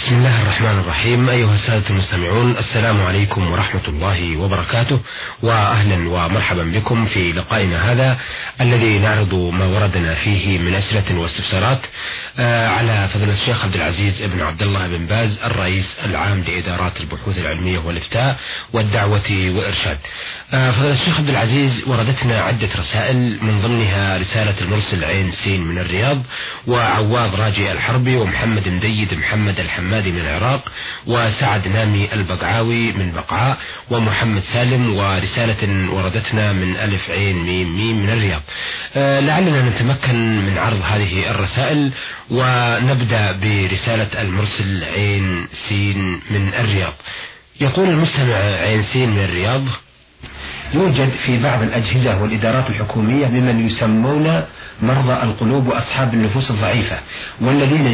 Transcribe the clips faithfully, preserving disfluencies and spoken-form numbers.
بسم الله الرحمن الرحيم. أيها السادة المستمعون، السلام عليكم ورحمة الله وبركاته، وأهلا ومرحبا بكم في لقائنا هذا الذي نعرض ما وردنا فيه من أسئلة واستفسارات على فضيلة الشيخ عبد العزيز ابن عبد الله بن باز الرئيس العام لإدارات البحوث العلمية والإفتاء والدعوة والإرشاد. فضيلة الشيخ عبد العزيز، وردتنا عدة رسائل، من ضمنها رسالة المرسل عين سين من الرياض، وعواض راجي الحربي، ومحمد مديد محمد الحمادي من العراق، وسعد نامي البقعاوي من بقعاء، ومحمد سالم، ورسالة وردتنا من ألف عين ميم ميم من الرياض. أه لعلنا نتمكن من عرض هذه الرسائل، ونبدأ برسالة المرسل عين سين من الرياض. يقول المستمع عين سين من الرياض: يوجد في بعض الأجهزة والإدارات الحكومية ممن يسمون مرضى القلوب وأصحاب النفوس الضعيفة، والذين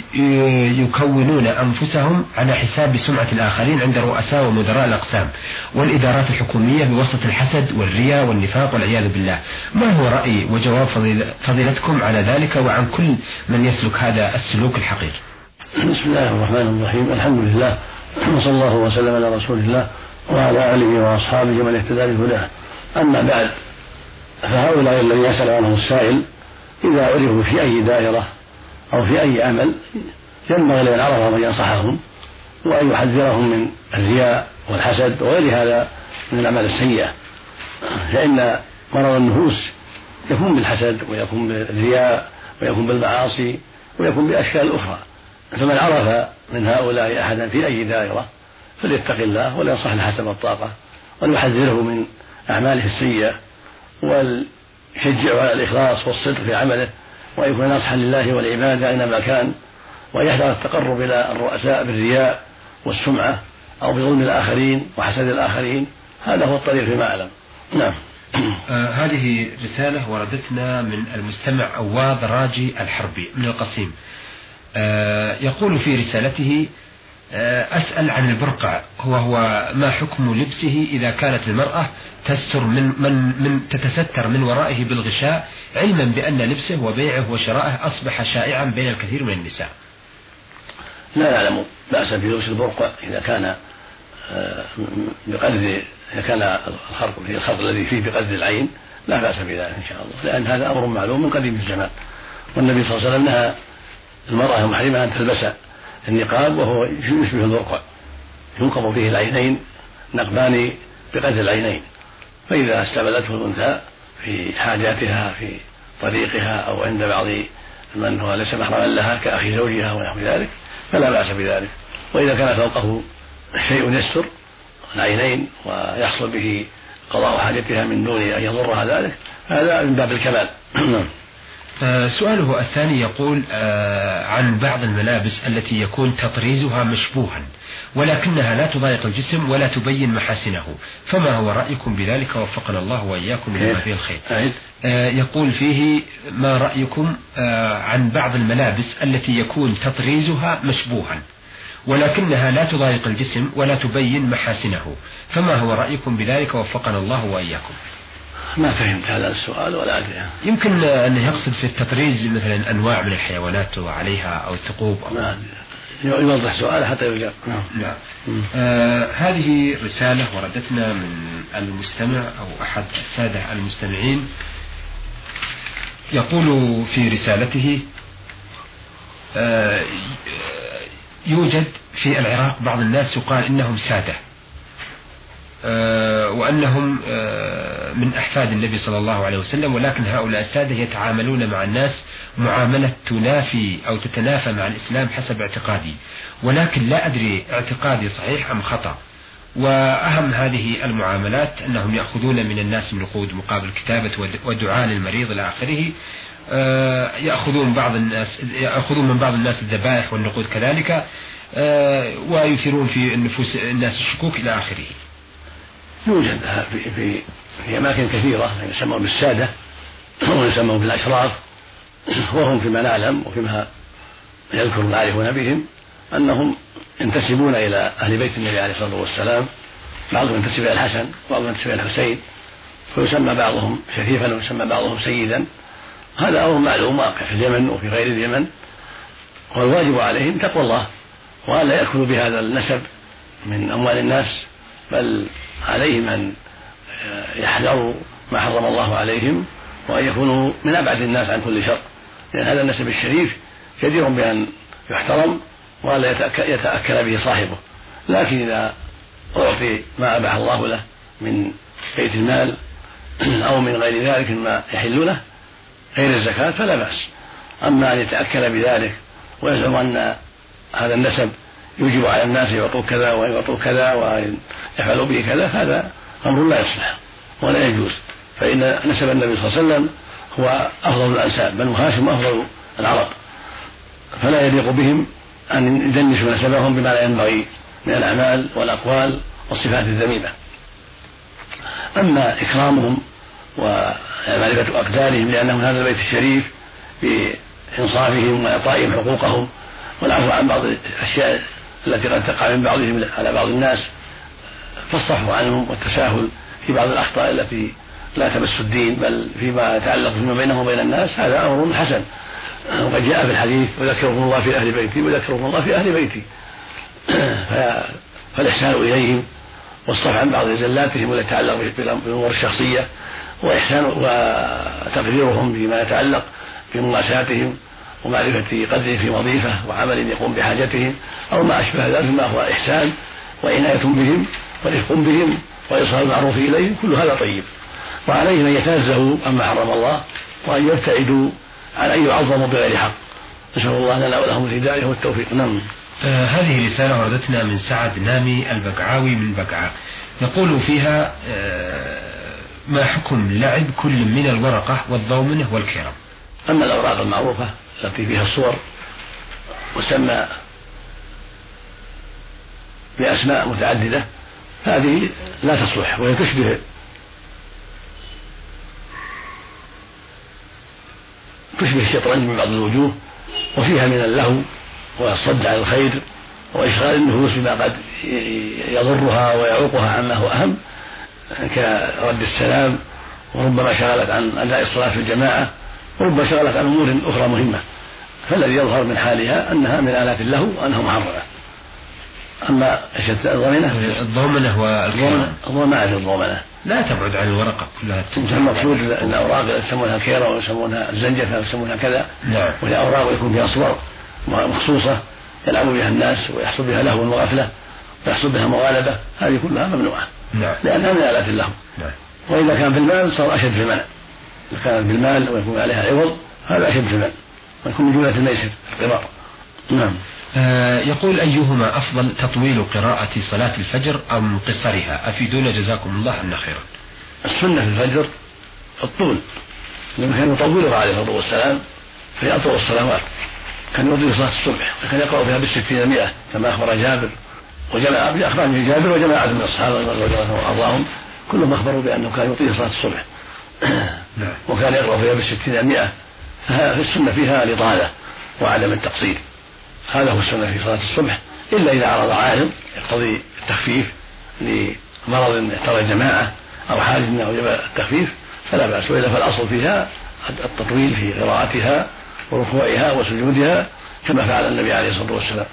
يكونون أنفسهم على حساب سمعة الآخرين عند رؤساء ومدراء الأقسام والإدارات الحكومية بواسطة الحسد والرياء والنفاق والعياذ بالله. ما هو رأي وجواب فضيلتكم على ذلك وعن كل من يسلك هذا السلوك الحقير؟ بسم الله الرحمن الرحيم. الحمد لله، وصلى الله وسلم على رسول الله وعلى آله وأصحابه من اهتدى بهداه. أما بعد، فهؤلاء الذين يسأل عنهم السائل إذا عرفوا في أي دائرة أو في أي عمل ينبغي لمن عرفهم أن ينصحهم وأن يحذرهم من الرياء والحسد وغير هذا من الأعمال السيئة، فإن مرض النفوس يكون بالحسد ويكون بالرياء ويكون بالمعاصي ويكون بأشكال أخرى. فمن عرف من هؤلاء أحدا في أي دائرة فليتق الله ولينصح حسب الطاقة، وليحذره من أعماله السيئة، وليشجعه على الإخلاص والصدق في عمله، ويكون ناصحا لله والعباد أينما كان، ويحذر التقرب إلى الرؤساء بالرياء والسمعة أو بظلم الآخرين وحسد الآخرين. هذا هو الطريق فيما أعلم. نعم. آه هذه رسالة وردتنا من المستمع عواض راجي الحربي من القصيم. آه يقول في رسالته: أسأل عن البرقع، هو هو ما حكم لبسه إذا كانت المرأة تستر من من من تتستر من ورائه بالغشاء، علما بأن لبسه وبيعه وشراءه أصبح شائعا بين الكثير من النساء؟ لا نعلم بأس بلبس البرقع إذا كان بقدر إذا كان الخرق في الخرق الذي فيه بقدر العين، لا بأس بذلك إن شاء الله، لأن هذا أمر معلوم من قديم الزمان. والنبي صلى الله عليه وسلم نهى المرأة المحرمة أن تلبس النقاب وهو يشبه البرقع، ينقب فيه العينين نقبان بقدر العينين، فإذا استعملته الأنثى في حاجاتها في طريقها أو عند بعض من هو ليس محرما لها كأخي زوجها ونحو ذلك فلا بأس بذلك. وإذا كان فوقه شيء يستر العينين ويحصل به قضاء حاجتها من دون أن يضرها ذلك، هذا من باب الكمال. آه سؤاله الثاني يقول آه عن بعض الملابس التي يكون تطريزها مشبوها ولكنها لا تضايق الجسم ولا تبين محاسنه، فما هو رأيكم بذلك؟ وفقنا الله وإياكم لما فيه الخير. آه يقول فيه: ما رأيكم آه عن بعض الملابس التي يكون تطريزها مشبوها ولكنها لا تضايق الجسم ولا تبين محاسنه، فما هو رأيكم بذلك؟ وفقنا الله وإياكم. ما فهمت هذا السؤال ولا أدري. يمكن أن يقصد في التطريز مثلا أنواع من الحيوانات عليها أو الثقوب أو ما يوضح سؤال حتى يجاب. نعم. آه هذه رسالة وردتنا من المستمع أو أحد السادة المستمعين، يقول في رسالته: آه يوجد في العراق بعض الناس يقال إنهم سادة، أه وأنهم أه من أحفاد النبي صلى الله عليه وسلم، ولكن هؤلاء السادة يتعاملون مع الناس معاملة تنافي أو تتنافى مع الإسلام حسب اعتقادي، ولكن لا أدري اعتقادي صحيح أم خطأ. وأهم هذه المعاملات أنهم يأخذون من الناس النقود مقابل كتابة ودعاء للمريض إلى آخره، أه يأخذون بعض الناس يأخذون من بعض الناس الذبائح والنقود كذلك، أه ويثيرون في النفوس الناس الشكوك إلى آخره. يوجد في, في, في أماكن كثيرة يسمون بالسادة ويسمون بالأشراف، وهم فيما نعلم وفيما يذكر العارفون بهم أنهم ينتسبون إلى أهل بيت النبي عليه الصلاة والسلام، بعضهم ينتسب إلى الحسن وبعضهم ينتسب إلى الحسين، فيسمى بعضهم شريفا ويسمى بعضهم سيدا. هذا أمر معلوم واقع في اليمن وفي غير اليمن، والواجب عليهم تقوى الله وألا يأكلوا بهذا النسب من أموال الناس، بل عليهم أن يحذروا ما حرم الله عليهم، وأن يكونوا من أبعد الناس عن كل شر، لأن هذا النسب الشريف جدير بأن يحترم ولا يتأكل به صاحبه. لكن إذا أعطي ما أباح الله له من بيت المال أو من غير ذلك ما يحل له غير الزكاة فلا بأس. أما أن يتأكل بذلك ويزعم أن هذا النسب يجب على الناس يعطوا كذا ويعطوا كذا ويفعلوا به كذا، هذا أمر لا يصلح ولا يجوز، فإن نسب النبي صلى الله عليه وسلم هو أفضل الأنساب، بل هاشم أفضل العرب، فلا يليق بهم أن يدنسوا نسبهم بما لا ينبغي من الأعمال والأقوال والصفات الذميمة. أما إكرامهم ومعرفة أقدارهم لأنهم هذا البيت الشريف بإنصافهم وإعطائهم حقوقهم والعفو عن بعض الأشياء التي قد تقع من بعضهم على بعض الناس، فالصفو عنهم والتساهل في بعض الأخطاء التي لا تمس الدين بل فيما يتعلق فيما بينهم وبين الناس، هذا أمر حسن. وقد جاء في الحديث وذكرهم الله في أهل بيتي وذكرهم الله في أهل بيتي، فالإحسان إليهم والصفح عن بعض زلاتهم التي تتعلق بالأمور الشخصية، وإحسان وتقديرهم فيما يتعلق بمواساتهم ومعرفة قدر في وظيفة وعمل يقوم بحاجتهم أو ما أشبه ذلك ما هو إحسان وعناية بهم ورفق بهم وإيصال المعروف إليهم، كل هذا طيب. وعليهم أن يتنزهوا عما حرم الله وأن يبتعدوا عن أن يعظموا بغير حق. نسأل الله لنا ولهم الهداية والتوفيق. نعم. آه هذه رسالة وردتنا من سعد نامي البقعاوي من بقعة، يقول فيها آه ما حكم لعب كل من الورقة والضومنة والكرم؟ أما الأوراق المعروفة التي فيها الصور وسمى بأسماء متعددة هذه لا تصلح، وهي تشبه تشبه الشطرنج من بعض الوجوه، وفيها من اللهو والصد عن الخير وإشغال النفوس بما قد يضرها ويعوقها عما هو أهم كرد السلام، وربما شغلت عن أداء الصلاة في الجماعة، وربما شغلت عن أمور أخرى مهمة، فالذي يظهر من حالها أنها من آلات اللهو وأنها محرمة. أما الضومنة الضومنة والكرم الضومنة عن الضومنة لا تبعد عن الورقة كلها، المقصود الأوراق يسمونها كيرة ويسمونها الزنجفة ويسمونها كذا، نعم. وهي أوراق يكون فيها صور مخصوصة يلعب بها الناس ويحصل بها لهو وغفلة ويحصل بها مغالبة، هذه كلها ممنوعة، نعم. لأنها من آلات اللهو، نعم. وإذا كان في المال صار أشد في المنع، إذا كان في المال ويكون عليها عوض هذا أشد في المنع ويكون من جملة الميسر القمار. نعم. آه يقول أيهما أفضل تطويل قراءة صلاة الفجر أم قصرها؟ أفيدونا جزاكم الله عنا خيرا. السنة في الفجر الطول، لما كان يطولها عليه الصلاة والسلام في أطول الصلوات، كان يطيل صلاة الصبح وكان يقرأ فيها بالستين مئة كما أخبر جابر وجماعة بأخبار جابر وجماعة من الصحابة رضي الله عنهم وأرضاهم كلهم أخبروا بأنه كان يطيل صلاة الصبح وكان يقرأ فيها بالستين مئة، ففي السنة فيها الإطالة وعدم التقصير، هذا هو السنة في صلاة الصبح، إلا إذا عرض عارض يقتضي التخفيف لمرض يحتاج الجماعة أو حاجة أوجب التخفيف فلا بأس، وإلا فالأصل فيها التطويل في قراءتها وركوعها وسجودها كما فعل النبي عليه الصلاة والسلام.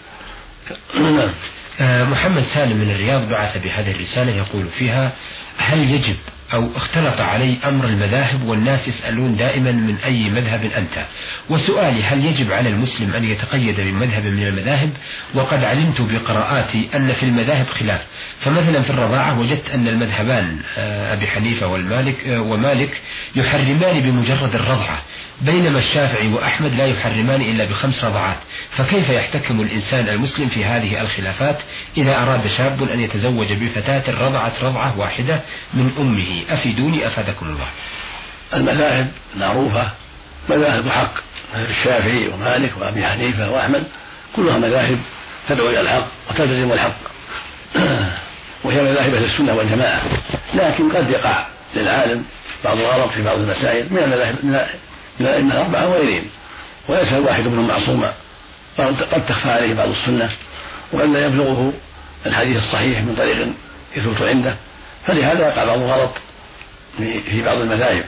محمد سالم من الرياض بعث بهذه الرسالة يقول فيها: هل يجب أو اختلط علي أمر المذاهب والناس يسألون دائما من أي مذهب أنت، وسؤالي هل يجب على المسلم أن يتقيد بمذهب من المذاهب؟ وقد علمت بقراءاتي أن في المذاهب خلاف، فمثلا في الرضاعة وجدت أن المذهبان أبي حنيفة والمالك ومالك يحرمان بمجرد الرضعة، بينما الشافعي وأحمد لا يحرمان إلا بخمس رضعات، فكيف يحتكم الإنسان المسلم في هذه الخلافات إذا أراد شاب أن يتزوج بفتاة رضعت رضعة واحدة من أمه؟ أفيدوني أفادكم الله. المذاهب معروفة مذاهب حق، الشافعي ومالك وأبي حنيفة وأحمد كلها مذاهب تدعو إلى الحق وتلتزم الحق وهي مذاهب أهل السنة والجماعة، لكن قد يقع للعالم بعض الغلط في بعض المسائل من المذاهب من الأئمة الأربعة وغيرهم، وليس الواحد منهم معصوما، قد تخفى عليه بعض السنة وقد لا يبلغه الحديث الصحيح من طريق يثبت عنده، فلهذا يقع بعض الغلط في بعض المذاهب.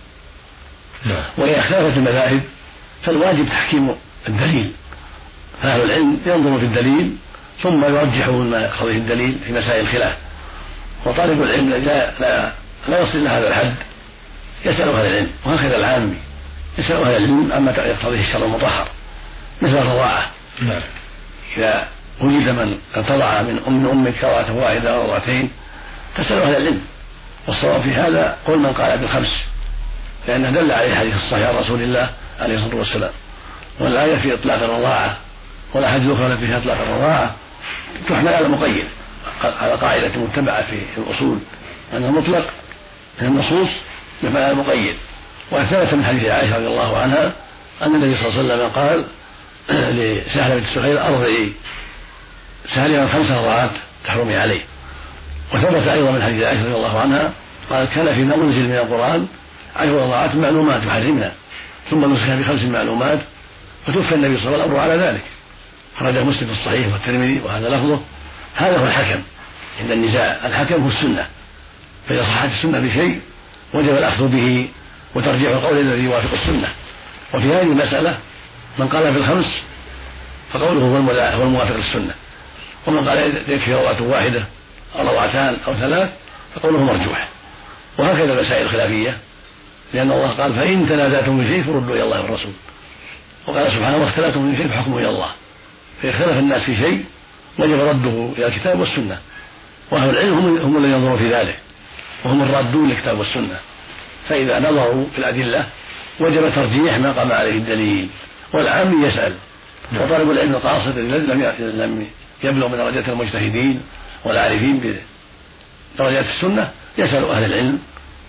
وإذا اختلفت المذاهب فالواجب تحكيم الدليل، فأهل العلم ينظر في الدليل ثم يرجحون ما يقتضيه الدليل في مسائل الخلاف. وطالب العلم لا, لا, لا يصل إلى هذا الحد يسأل أهل العلم، وهكذا العامي يسأل أهل العلم عما يقتضيه الشرع المطهر مثل الرضاعة. نعم. إذا وجد من ارتضع من أم أمك رضعة واحدة أو رضعتين تسأل أهل العلم، والصواب في هذا قول من قال بالخمس، لأنه دل عليه الحديث الصحيح عن رسول الله عليه الصلاة والسلام. والآية في إطلاق الرضاعة والأحاديث الأخرى التي فيها إطلاق الرضاعة تحمل على مقيد، على قاعدة متبعة في الأصول أن المطلق من النصوص يحمل على المقيد. وثبت من حديث عائشة رضي الله عنها أن النبي صلى الله عليه وسلم قال لسهل بنت سهيل أرضعي سهل من خمس رضعات تحرمي عليه. وثبت أيضا من حديث عائشة رضي الله عنها قال كان فيما أنزل من القرآن عشر رضعات معلومات يحرمنا ثم نسخها بخمس معلومات فتوفى النبي صلى الله عليه وسلم على ذلك. خرج مسلم في الصحيح والترمذي وهذا لفظه. هذا هو الحكم عند النزاع، الحكم هو السنة، فإذا صحت السنة بشيء وجب الأخذ به وترجيح القول الذي يوافق السنة. وفي هذه المسألة من قال في الخمس فقوله هو الموافق للسنة، ومن قال يكفي روعة واحدة أو روعتان أو ثلاث فقوله مرجوح. وهكذا المسائل الخلافية، لأن الله قال فإن تنازعتم في شيء فردوا إلى الله والرسول، وقال سبحانه واختلفتم في شيء فحكموا إلى الله. فاختلف الناس في شيء وجب رده إلى الكتاب والسنة، وأهل العلم هم, هم الذين ينظرون في ذلك وهم الرادون للكتاب والسنة. فإذا نظروا في الأدلة وجب ترجيح ما قام عليه الدليل، والعام يسأل. وطالب العلم القاصد لم يبلغ من درجات المجتهدين والعارفين بدرجات السنة يسأل أهل العلم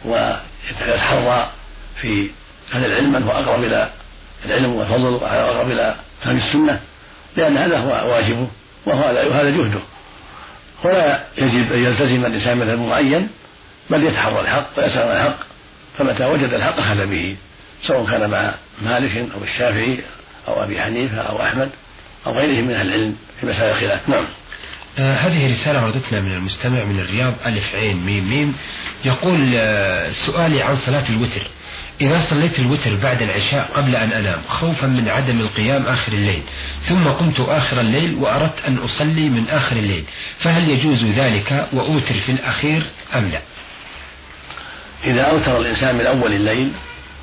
ويتحرى في أهل العلم من هو أقرب إلى العلم والفضل وأقرب إلى فهم السنة، لأن هذا هو واجبه وهذا جهده. ولا يجب أن يلتزم الإنسان مثل معين، بل يتحرى الحق ويسأل عن الحق، فمتى وجد الحق أخذ به، سواء كان مع مالك أو الشافعي أو أبي حنيفة أو أحمد أو غيرهم من أهل العلم في مسائل الخلاف. نعم. آه هذه رسالة وردتنا من المستمع من الرياض ألف عين ميم ميم، يقول آه سؤالي عن صلاة الوتر. إذا صليت الوتر بعد العشاء قبل أن أنام خوفا من عدم القيام آخر الليل، ثم قمت آخر الليل وأردت أن أصلي من آخر الليل، فهل يجوز ذلك وأوتر في الأخير أم لا؟ إذا أوتر الإنسان من أول الليل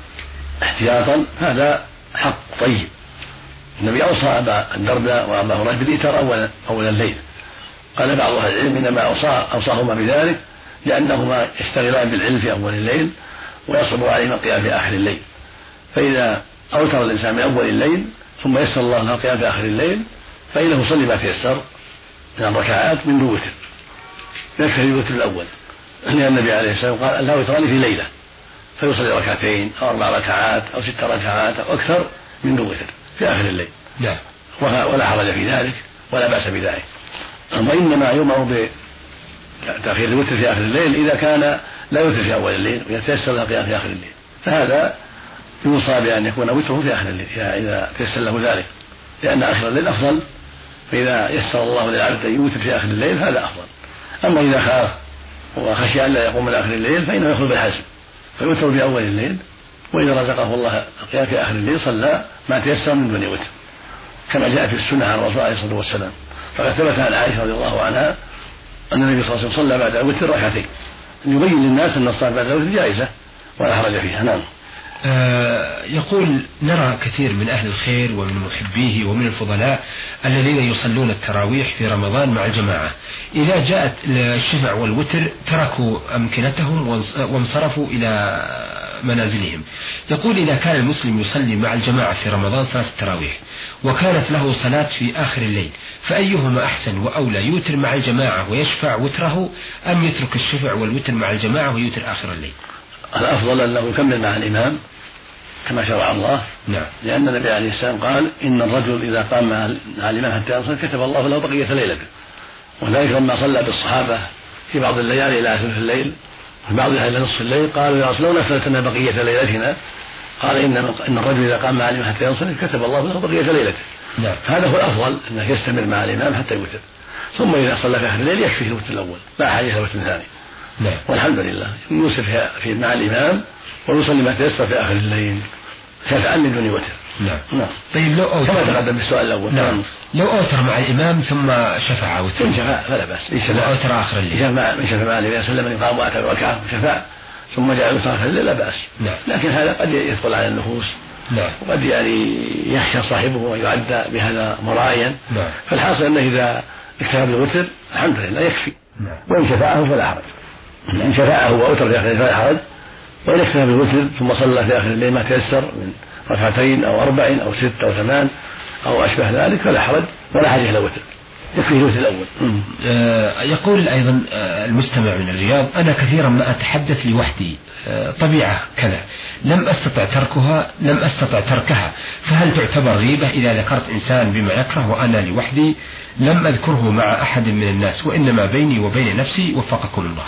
احتياطا هذا حق طيب. النبي أوصى أبا الدرداء وأبا هريرة بالإيتار أول, أول الليل. قال بعض أهل العلم إنما أوصى أوصاهما بذلك لأنهما يشتغلان بالعلم في أول الليل ويصعب عليهما القيام في آخر الليل. فإذا أوتر الإنسان من أول الليل ثم يسر الله له القيام في آخر الليل فإنه يصلي ما تيسر من الركعات من الوتر، يكفي الوتر الأول، لأن النبي عليه السلام قال لا وتران في ليلة، فيصلي ركعتين أو أربع ركعات أو ست ركعات أو أكثر من الوتر في آخر الليل. لا. ولا حرج في ذلك ولا بأس بذلك. أما إنما يؤمر بتأخير الوتر في آخر الليل إذا كان لا يوتر في أول الليل ويتيسر له القيام في آخر الليل، فهذا يوصى بأن يكون وتره في آخر الليل إذا تيسر له ذلك، لأن آخر الليل أفضل، فإذا يسر الله للعبد أن يوتر في آخر الليل هذا أفضل. أما إذا خاف وخشي أن لا يقوم من آخر الليل فإنه يأخذ بالحزم فيوتر في أول الليل، وإذا رزقه الله القيام في آخر الليل صلى ما تيسر من دون وتر، كما جاء في السنة عن الرسول عليه الصلاة والسلام. فقد ثبت عن عائشة رضي الله عنها أن النبي صلى الله عليه وسلم صلى بعد الوتر ركعتين، يبين للناس أن الصلاة بعد الوتر جائزة ولا حرج فيها. نعم. آه يقول نرى كثير من أهل الخير ومن محبيه ومن الفضلاء الذين يصلون التراويح في رمضان مع الجماعة، إذا جاءت الشفع والوتر تركوا أمكنتهم وانصرفوا إلى منازلهم. يقول إذا كان المسلم يصلي مع الجماعة في رمضان صلاة التراويح وكانت له صلاة في آخر الليل، فأيهما أحسن وأولى، يوتر مع الجماعة ويشفع وتره أم يترك الشفع والوتر مع الجماعة ويوتر آخر الليل؟ الأفضل أنه يكمل مع الإمام كما شرع الله. نعم. لأن النبي عليه السلام قال إن الرجل إذا قام مع الإمام حتى ينصرف كتب الله له بقية ليلته، وذلك لما صلى بالصحابة في بعض الليالي إلى ثلث الليل وفي بعضها إلى نصف الليل قالوا يا رسول الله نفلت لنا بقية ليلتنا، قال إن إن الرجل إذا قام مع الإمام حتى ينصرف كتب الله له بقية ليلته. نعم. هذا هو الأفضل أنه يستمر مع الإمام حتى يوتر، ثم إذا صلى في آخر الليل يكفيه الوتر الأول لا حاجة إلى وتر ثاني. نعم. والحمد لله يوسف في مع الإمام ويصلي ما تيسر في آخر الليل كفعا من دون وتر. نعم. نعم. طيب لو أوتر كما تقدم بالسؤال الأول. نعم. لو أوتر مع الإمام ثم شفع وتر. إن شفع فلا بأس. إن شفع وأوتر آخر الليل. شفع من شفع مع النبي صلى الله عليه وسلم يقام آخر ركعة وشفع ثم جاء يوتر آخر الليل لا بأس. نعم. لكن هذا قد يدخل على النفوس. نعم. وقد يعني يخشى صاحبه ويعدى بهذا مرائيا. نعم. فالحاصل أنه إذا اكتفى بالوتر الحمد لله يكفي. نعم. وإن شفعه فلا حرج. إن شفعه وأوتر في آخر الليل فلا حرج. وإن اكتفى بالوتر ثم صلى في آخر الليل ما تيسر من ركعتين أو أربع أو ست أو ثمان أو أشبه ذلك فلا حرج ولا حاجة إلى وتر، يكفي الوتر الأول. آه يقول أيضا آه المستمع من الرياض: أنا كثيرا ما أتحدث لوحدي، آه طبيعة كذا، لم أستطع تركها لم أستطع تركها، فهل تعتبر غيبة إذا ذكرت إنسان بما يكره وأنا لوحدي لم أذكره مع أحد من الناس وإنما بيني وبين نفسي وفقكم الله؟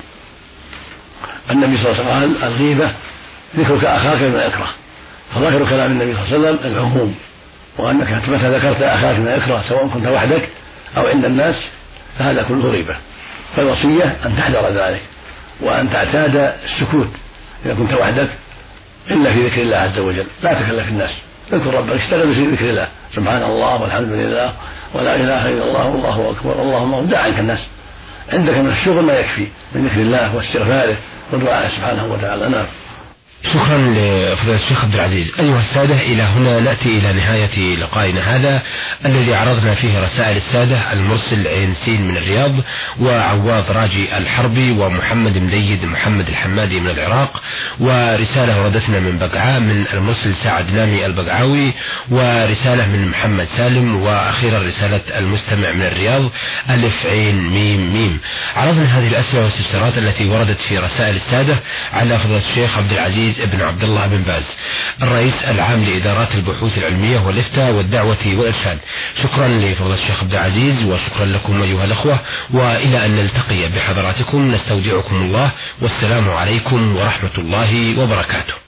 النبي صلى الله عليه وسلم قال: الغيبة ذكرك أخاك بما يكره. فظاهر كلام النبي صلى الله عليه وسلم العموم، وأنك متى ذكرت أخاك ما يكره سواء كنت وحدك أو عند الناس فهذا كله غيبة. فالوصية أن تحذر ذلك وأن تعتاد السكوت إذا كنت وحدك إلا في ذكر الله عز وجل، لا تكلف الناس، اذكر ربك، اشتغل في ذكر الله، سبحان الله والحمد لله ولا إله إلا الله والله أكبر اللهم، دع عنك الناس، عندك من الشغل ما يكفي من ذكر الله واستغفاره ودعاء سبحانه وتعالى. نعم. شكرا لفضيلة الشيخ عبد العزيز. أيها السادة، إلى هنا نأتي إلى نهاية لقائنا هذا الذي عرضنا فيه رسائل السادة المرسل عين سين من الرياض، وعواض راجي الحربي، ومحمد مديد محمد الحمادي من العراق، ورسالة وردتنا من بقعاء من المرسل سعد نامي البقعاوي، ورسالة من محمد سالم، وأخيرا رسالة المستمع من الرياض ألف عين ميم ميم. عرضنا هذه الأسئلة والاستفسارات التي وردت في رسائل السادة على فضيلة الشيخ عبد العزيز ابن عبد الله بن باز، الرئيس العام لإدارات البحوث العلمية والإفتاء والدعوة والإرشاد. شكرا لفضيلة الشيخ عبد العزيز، وشكرا لكم أيها الأخوة، وإلى أن نلتقي بحضراتكم نستودعكم الله، والسلام عليكم ورحمة الله وبركاته.